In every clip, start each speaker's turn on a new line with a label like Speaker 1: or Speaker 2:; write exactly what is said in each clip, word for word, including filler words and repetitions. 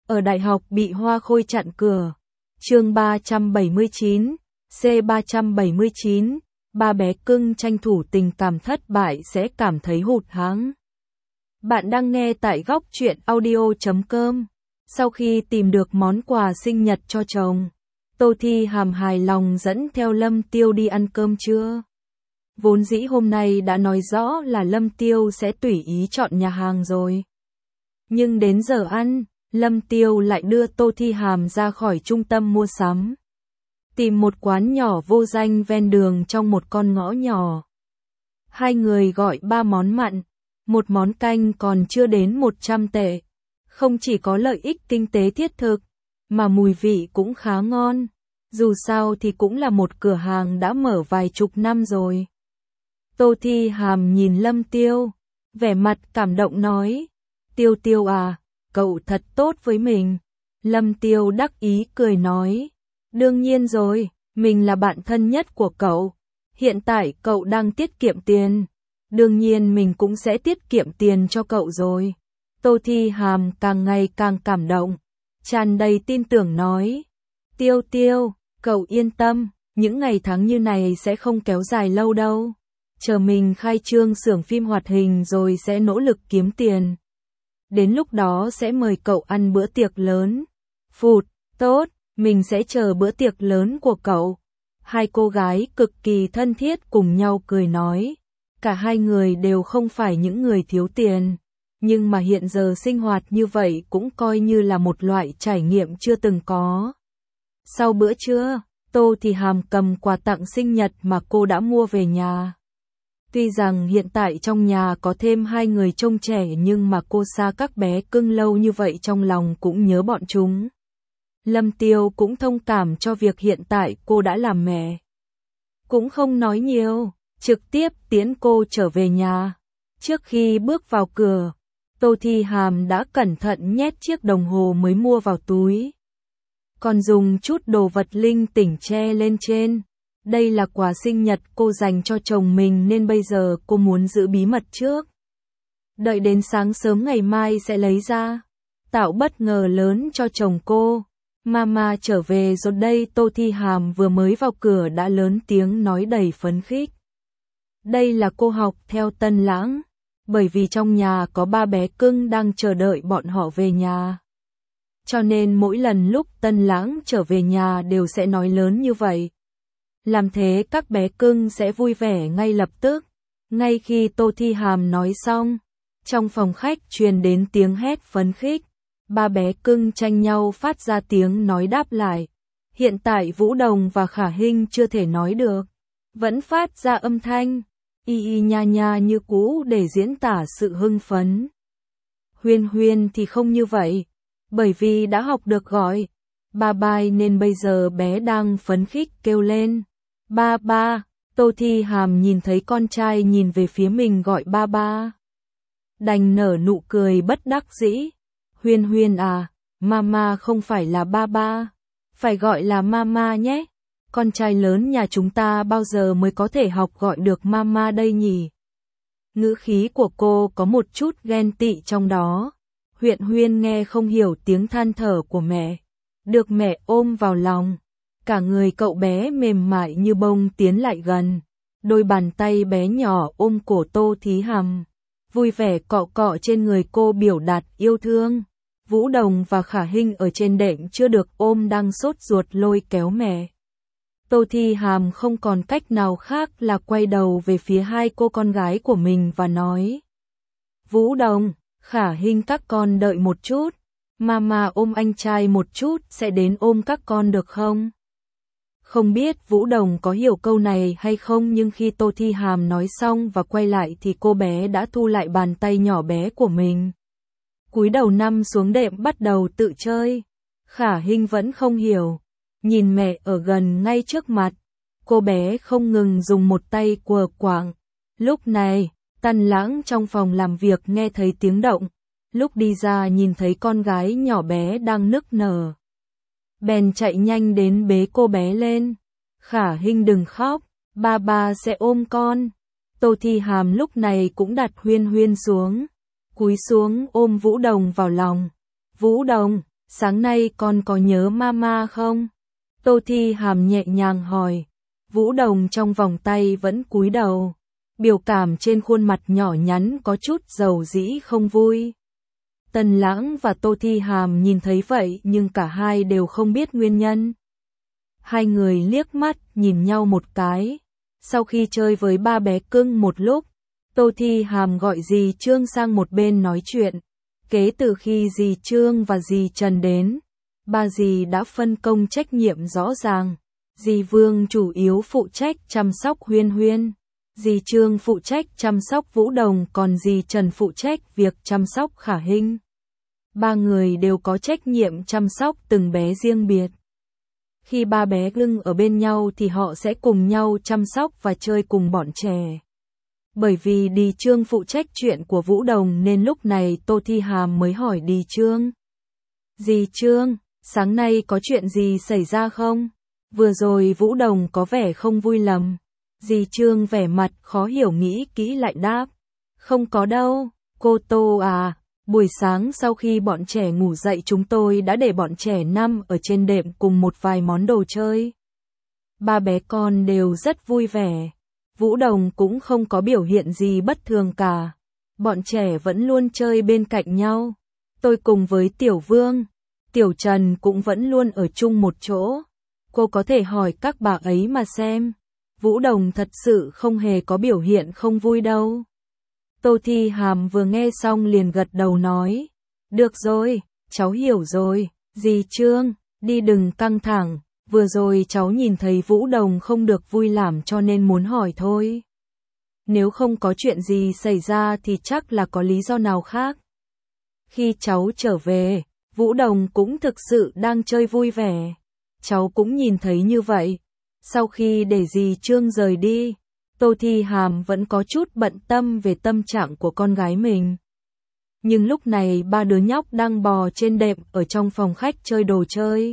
Speaker 1: ở đại học bị Hoa Khôi chặn cửa. Chương ba trăm bảy mươi chín, C ba trăm bảy mươi chín, ba bé cưng tranh thủ tình cảm thất bại sẽ cảm thấy hụt hẫng. Bạn đang nghe tại góc truyện audio chấm com. Sau khi tìm được món quà sinh nhật cho chồng, Tô Thi Hàm hài lòng dẫn theo Lâm Tiêu đi ăn cơm trưa. Vốn dĩ hôm nay đã nói rõ là Lâm Tiêu sẽ tùy ý chọn nhà hàng rồi. Nhưng đến giờ ăn, Lâm Tiêu lại đưa Tô Thi Hàm ra khỏi trung tâm mua sắm. Tìm một quán nhỏ vô danh ven đường trong một con ngõ nhỏ. Hai người gọi ba món mặn, một món canh còn chưa đến một trăm tệ. Không chỉ có lợi ích kinh tế thiết thực, mà mùi vị cũng khá ngon. Dù sao thì cũng là một cửa hàng đã mở vài chục năm rồi. Tô Thi Hàm nhìn Lâm Tiêu, vẻ mặt cảm động nói, Tiêu Tiêu à, cậu thật tốt với mình. Lâm Tiêu đắc ý cười nói, đương nhiên rồi, mình là bạn thân nhất của cậu. Hiện tại cậu đang tiết kiệm tiền, đương nhiên mình cũng sẽ tiết kiệm tiền cho cậu rồi. Tô Thi Hàm càng ngày càng cảm động, tràn đầy tin tưởng nói, Tiêu Tiêu, cậu yên tâm, những ngày tháng như này sẽ không kéo dài lâu đâu. Chờ mình khai trương xưởng phim hoạt hình rồi sẽ nỗ lực kiếm tiền. Đến lúc đó sẽ mời cậu ăn bữa tiệc lớn. Phụt, tốt, mình sẽ chờ bữa tiệc lớn của cậu. Hai cô gái cực kỳ thân thiết cùng nhau cười nói. Cả hai người đều không phải những người thiếu tiền. Nhưng mà hiện giờ sinh hoạt như vậy cũng coi như là một loại trải nghiệm chưa từng có. Sau bữa trưa, Tô Thi Hàm cầm quà tặng sinh nhật mà cô đã mua về nhà. Tuy rằng hiện tại trong nhà có thêm hai người trông trẻ nhưng mà cô xa các bé cưng lâu như vậy trong lòng cũng nhớ bọn chúng. Lâm Tiêu cũng thông cảm cho việc hiện tại cô đã làm mẹ. Cũng không nói nhiều, trực tiếp tiễn cô trở về nhà. Trước khi bước vào cửa, Tô Thi Hàm đã cẩn thận nhét chiếc đồng hồ mới mua vào túi. Còn dùng chút đồ vật linh tinh che lên trên. Đây là quà sinh nhật cô dành cho chồng mình nên bây giờ cô muốn giữ bí mật trước. Đợi đến sáng sớm ngày mai sẽ lấy ra. Tạo bất ngờ lớn cho chồng cô. Mama trở về rồi đây. Tô Thi Hàm vừa mới vào cửa đã lớn tiếng nói đầy phấn khích. Đây là cô học theo Tân Lãng. Bởi vì trong nhà có ba bé cưng đang chờ đợi bọn họ về nhà. Cho nên mỗi lần lúc Tân Lãng trở về nhà đều sẽ nói lớn như vậy. Làm thế các bé cưng sẽ vui vẻ ngay lập tức. Ngay khi Tô Thi Hàm nói xong, trong phòng khách truyền đến tiếng hét phấn khích. Ba bé cưng tranh nhau phát ra tiếng nói đáp lại. Hiện tại Vũ Đồng và Khả Hinh chưa thể nói được, vẫn phát ra âm thanh y y nha nha như cũ để diễn tả sự hưng phấn. Huyên Huyên thì không như vậy, bởi vì đã học được gọi ba bai nên bây giờ bé đang phấn khích kêu lên ba ba. Tô Thi Hàm nhìn thấy con trai nhìn về phía mình gọi ba ba, đành nở nụ cười bất đắc dĩ. Huyên Huyên à, mama không phải là ba ba, phải gọi là mama nhé. Con trai lớn nhà chúng ta bao giờ mới có thể học gọi được mama đây nhỉ? Ngữ khí của cô có một chút ghen tị trong đó. Huyên Huyên nghe không hiểu tiếng than thở của mẹ. Được mẹ ôm vào lòng, cả người cậu bé mềm mại như bông tiến lại gần. Đôi bàn tay bé nhỏ ôm cổ Tô Thi Hàm, vui vẻ cọ cọ trên người cô biểu đạt yêu thương. Vũ Đồng và Khả Hinh ở trên đệm chưa được ôm đang sốt ruột lôi kéo mẹ. Tô Thi Hàm không còn cách nào khác là quay đầu về phía hai cô con gái của mình và nói. Vũ Đồng, Khả Hinh các con đợi một chút. Mama ôm anh trai một chút sẽ đến ôm các con được không? Không biết Vũ Đồng có hiểu câu này hay không nhưng khi Tô Thi Hàm nói xong và quay lại thì cô bé đã thu lại bàn tay nhỏ bé của mình. Cúi đầu nằm xuống đệm bắt đầu tự chơi. Khả Hinh vẫn không hiểu. Nhìn mẹ ở gần ngay trước mặt. Cô bé không ngừng dùng một tay quờ quạng. Lúc này, Tân Lãng trong phòng làm việc nghe thấy tiếng động. Lúc đi ra nhìn thấy con gái nhỏ bé đang nức nở. Bèn chạy nhanh đến bế cô bé lên. Khả Hinh đừng khóc, ba ba sẽ ôm con. Tô Thi Hàm lúc này cũng đặt Huyên Huyên xuống. Cúi xuống ôm Vũ Đồng vào lòng. Vũ Đồng, sáng nay con có nhớ mama không? Tô Thi Hàm nhẹ nhàng hỏi. Vũ Đồng trong vòng tay vẫn cúi đầu. Biểu cảm trên khuôn mặt nhỏ nhắn có chút dầu dĩ không vui. Tần Lãng và Tô Thi Hàm nhìn thấy vậy nhưng cả hai đều không biết nguyên nhân. Hai người liếc mắt nhìn nhau một cái. Sau khi chơi với ba bé cưng một lúc, Tô Thi Hàm gọi dì Trương sang một bên nói chuyện. Kể từ khi dì Trương và dì Trần đến, ba dì đã phân công trách nhiệm rõ ràng. Dì Vương chủ yếu phụ trách chăm sóc Huyên Huyên. Dì Trương phụ trách chăm sóc Vũ Đồng, còn dì Trần phụ trách việc chăm sóc Khả Hinh. Ba người đều có trách nhiệm chăm sóc từng bé riêng biệt. Khi ba bé cưng ở bên nhau thì họ sẽ cùng nhau chăm sóc và chơi cùng bọn trẻ. Bởi vì Đì Trương phụ trách chuyện của Vũ Đồng nên lúc này Tô Thi Hàm mới hỏi Đì Trương. Dì Trương, sáng nay có chuyện gì xảy ra không? Vừa rồi Vũ Đồng có vẻ không vui lắm. Dì Trương vẻ mặt khó hiểu nghĩ kỹ lại đáp. Không có đâu, cô Tô à, buổi sáng sau khi bọn trẻ ngủ dậy chúng tôi đã để bọn trẻ nằm ở trên đệm cùng một vài món đồ chơi. Ba bé con đều rất vui vẻ. Vũ Đồng cũng không có biểu hiện gì bất thường cả. Bọn trẻ vẫn luôn chơi bên cạnh nhau. Tôi cùng với Tiểu Vương, Tiểu Trần cũng vẫn luôn ở chung một chỗ. Cô có thể hỏi các bà ấy mà xem. Vũ Đồng thật sự không hề có biểu hiện không vui đâu. Tô Thi Hàm vừa nghe xong liền gật đầu nói. Được rồi, cháu hiểu rồi. Dì Trương, đi đừng căng thẳng. Vừa rồi cháu nhìn thấy Vũ Đồng không được vui làm cho nên muốn hỏi thôi. Nếu không có chuyện gì xảy ra thì chắc là có lý do nào khác. Khi cháu trở về, Vũ Đồng cũng thực sự đang chơi vui vẻ. Cháu cũng nhìn thấy như vậy. Sau khi để dì Trương rời đi, Tô Thi Hàm vẫn có chút bận tâm về tâm trạng của con gái mình. Nhưng lúc này ba đứa nhóc đang bò trên đệm ở trong phòng khách chơi đồ chơi.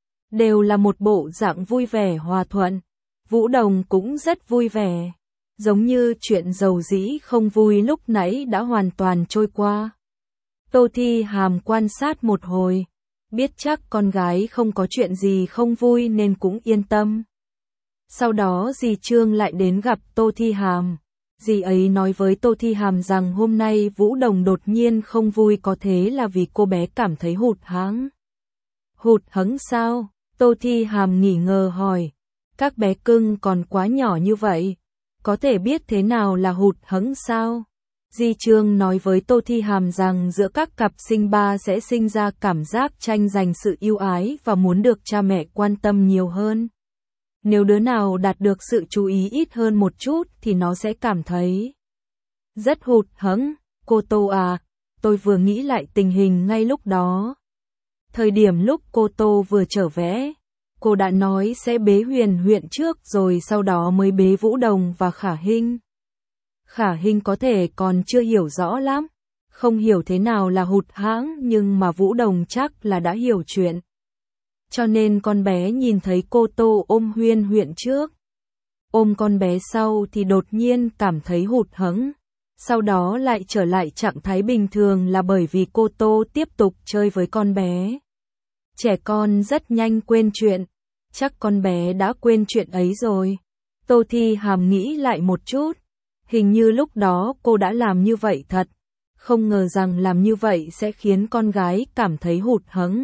Speaker 1: Đều là một bộ dạng vui vẻ hòa thuận. Vũ Đồng cũng rất vui vẻ. Giống như chuyện dầu dĩ không vui lúc nãy đã hoàn toàn trôi qua. Tô Thi Hàm quan sát một hồi. Biết chắc con gái không có chuyện gì không vui nên cũng yên tâm. Sau đó dì Trương lại đến gặp Tô Thi Hàm. Dì ấy nói với Tô Thi Hàm rằng hôm nay Vũ Đồng đột nhiên không vui có thế là vì cô bé cảm thấy hụt hẫng. Hụt hẫng sao? Tô Thi Hàm nghỉ ngờ hỏi. Các bé cưng còn quá nhỏ như vậy. Có thể biết thế nào là hụt hẫng sao? Dì Trương nói với Tô Thi Hàm rằng giữa các cặp sinh ba sẽ sinh ra cảm giác tranh giành sự yêu ái và muốn được cha mẹ quan tâm nhiều hơn. Nếu đứa nào đạt được sự chú ý ít hơn một chút thì nó sẽ cảm thấy rất hụt hẫng. Cô Tô à, tôi vừa nghĩ lại tình hình ngay lúc đó. Thời điểm lúc cô Tô vừa trở về, cô đã nói sẽ bế Huyền Huyền trước rồi sau đó mới bế Vũ Đồng và Khả Hinh. Khả Hinh có thể còn chưa hiểu rõ lắm, không hiểu thế nào là hụt hẫng nhưng mà Vũ Đồng chắc là đã hiểu chuyện. Cho nên con bé nhìn thấy cô Tô ôm Huyên Huyên trước. Ôm con bé sau thì đột nhiên cảm thấy hụt hẫng. Sau đó lại trở lại trạng thái bình thường là bởi vì cô Tô tiếp tục chơi với con bé. Trẻ con rất nhanh quên chuyện. Chắc con bé đã quên chuyện ấy rồi. Tô Thi Hàm nghĩ lại một chút. Hình như lúc đó cô đã làm như vậy thật. Không ngờ rằng làm như vậy sẽ khiến con gái cảm thấy hụt hẫng.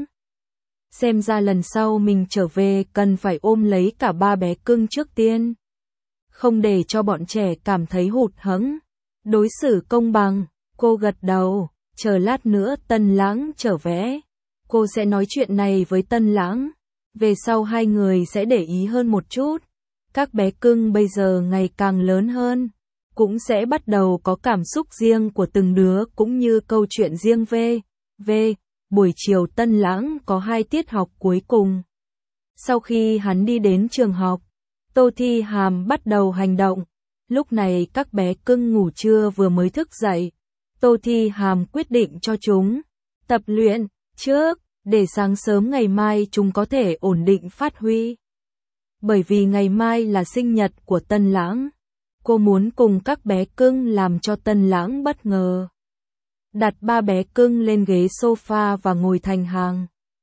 Speaker 1: Xem ra lần sau mình trở về cần phải ôm lấy cả ba bé cưng trước tiên. Không để cho bọn trẻ cảm thấy hụt hẫng. Đối xử công bằng, cô gật đầu, chờ lát nữa Tân Lãng trở về. Cô sẽ nói chuyện này với Tân Lãng. Về sau hai người sẽ để ý hơn một chút. Các bé cưng bây giờ ngày càng lớn hơn. Cũng sẽ bắt đầu có cảm xúc riêng của từng đứa cũng như câu chuyện riêng về. Về, buổi chiều Tân Lãng có hai tiết học cuối cùng. Sau khi hắn đi đến trường học, Tô Thi Hàm bắt đầu hành động. Lúc này các bé cưng ngủ trưa vừa mới thức dậy. Tô Thi Hàm quyết định cho chúng tập luyện trước, để sáng sớm ngày mai chúng có thể ổn định phát huy. Bởi vì ngày mai là sinh nhật của Tân Lãng. Cô muốn cùng các bé cưng làm cho Tân Lãng bất ngờ. Đặt ba bé cưng lên ghế sofa và ngồi thành hàng.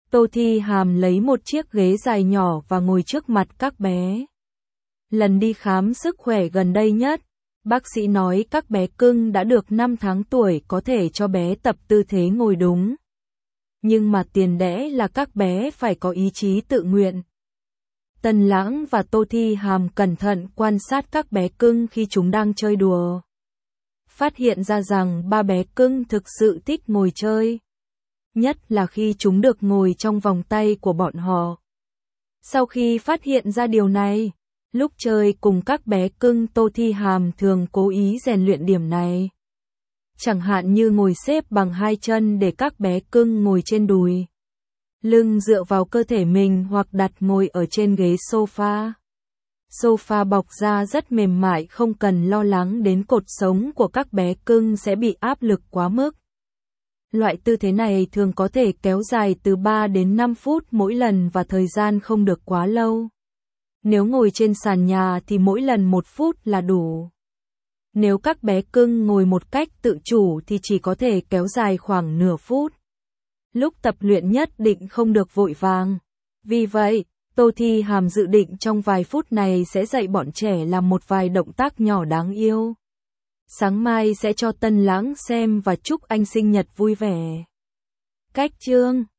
Speaker 1: Tô Thi Hàm lấy một chiếc ghế dài nhỏ và ngồi trước mặt các bé. Lần đi khám sức khỏe gần đây nhất, bác sĩ nói các bé cưng đã được năm tháng tuổi có thể cho bé tập tư thế ngồi đúng. Nhưng mà tiền đẽ là các bé phải có ý chí tự nguyện. Tân Lãng và Tô Thi Hàm cẩn thận quan sát các bé cưng khi chúng đang chơi đùa. Phát hiện ra rằng ba bé cưng thực sự thích ngồi chơi. Nhất là khi chúng được ngồi trong vòng tay của bọn họ. Sau khi phát hiện ra điều này, lúc chơi cùng các bé cưng Tô Thi Hàm thường cố ý rèn luyện điểm này. Chẳng hạn như ngồi xếp bằng hai chân để các bé cưng ngồi trên đùi. Lưng dựa vào cơ thể mình hoặc đặt ngồi ở trên ghế sofa. Sofa bọc da rất mềm mại, không cần lo lắng đến cột sống của các bé cưng sẽ bị áp lực quá mức. Loại tư thế này thường có thể kéo dài từ ba đến năm phút mỗi lần và thời gian không được quá lâu. Nếu ngồi trên sàn nhà thì mỗi lần một phút là đủ. Nếu các bé cưng ngồi một cách tự chủ thì chỉ có thể kéo dài khoảng nửa phút. Lúc tập luyện nhất định không được vội vàng. Vì vậy, Tô Thi Hàm dự định trong vài phút này sẽ dạy bọn trẻ làm một vài động tác nhỏ đáng yêu. Sáng mai sẽ cho Tân Lãng xem và chúc anh sinh nhật vui vẻ. Cách chương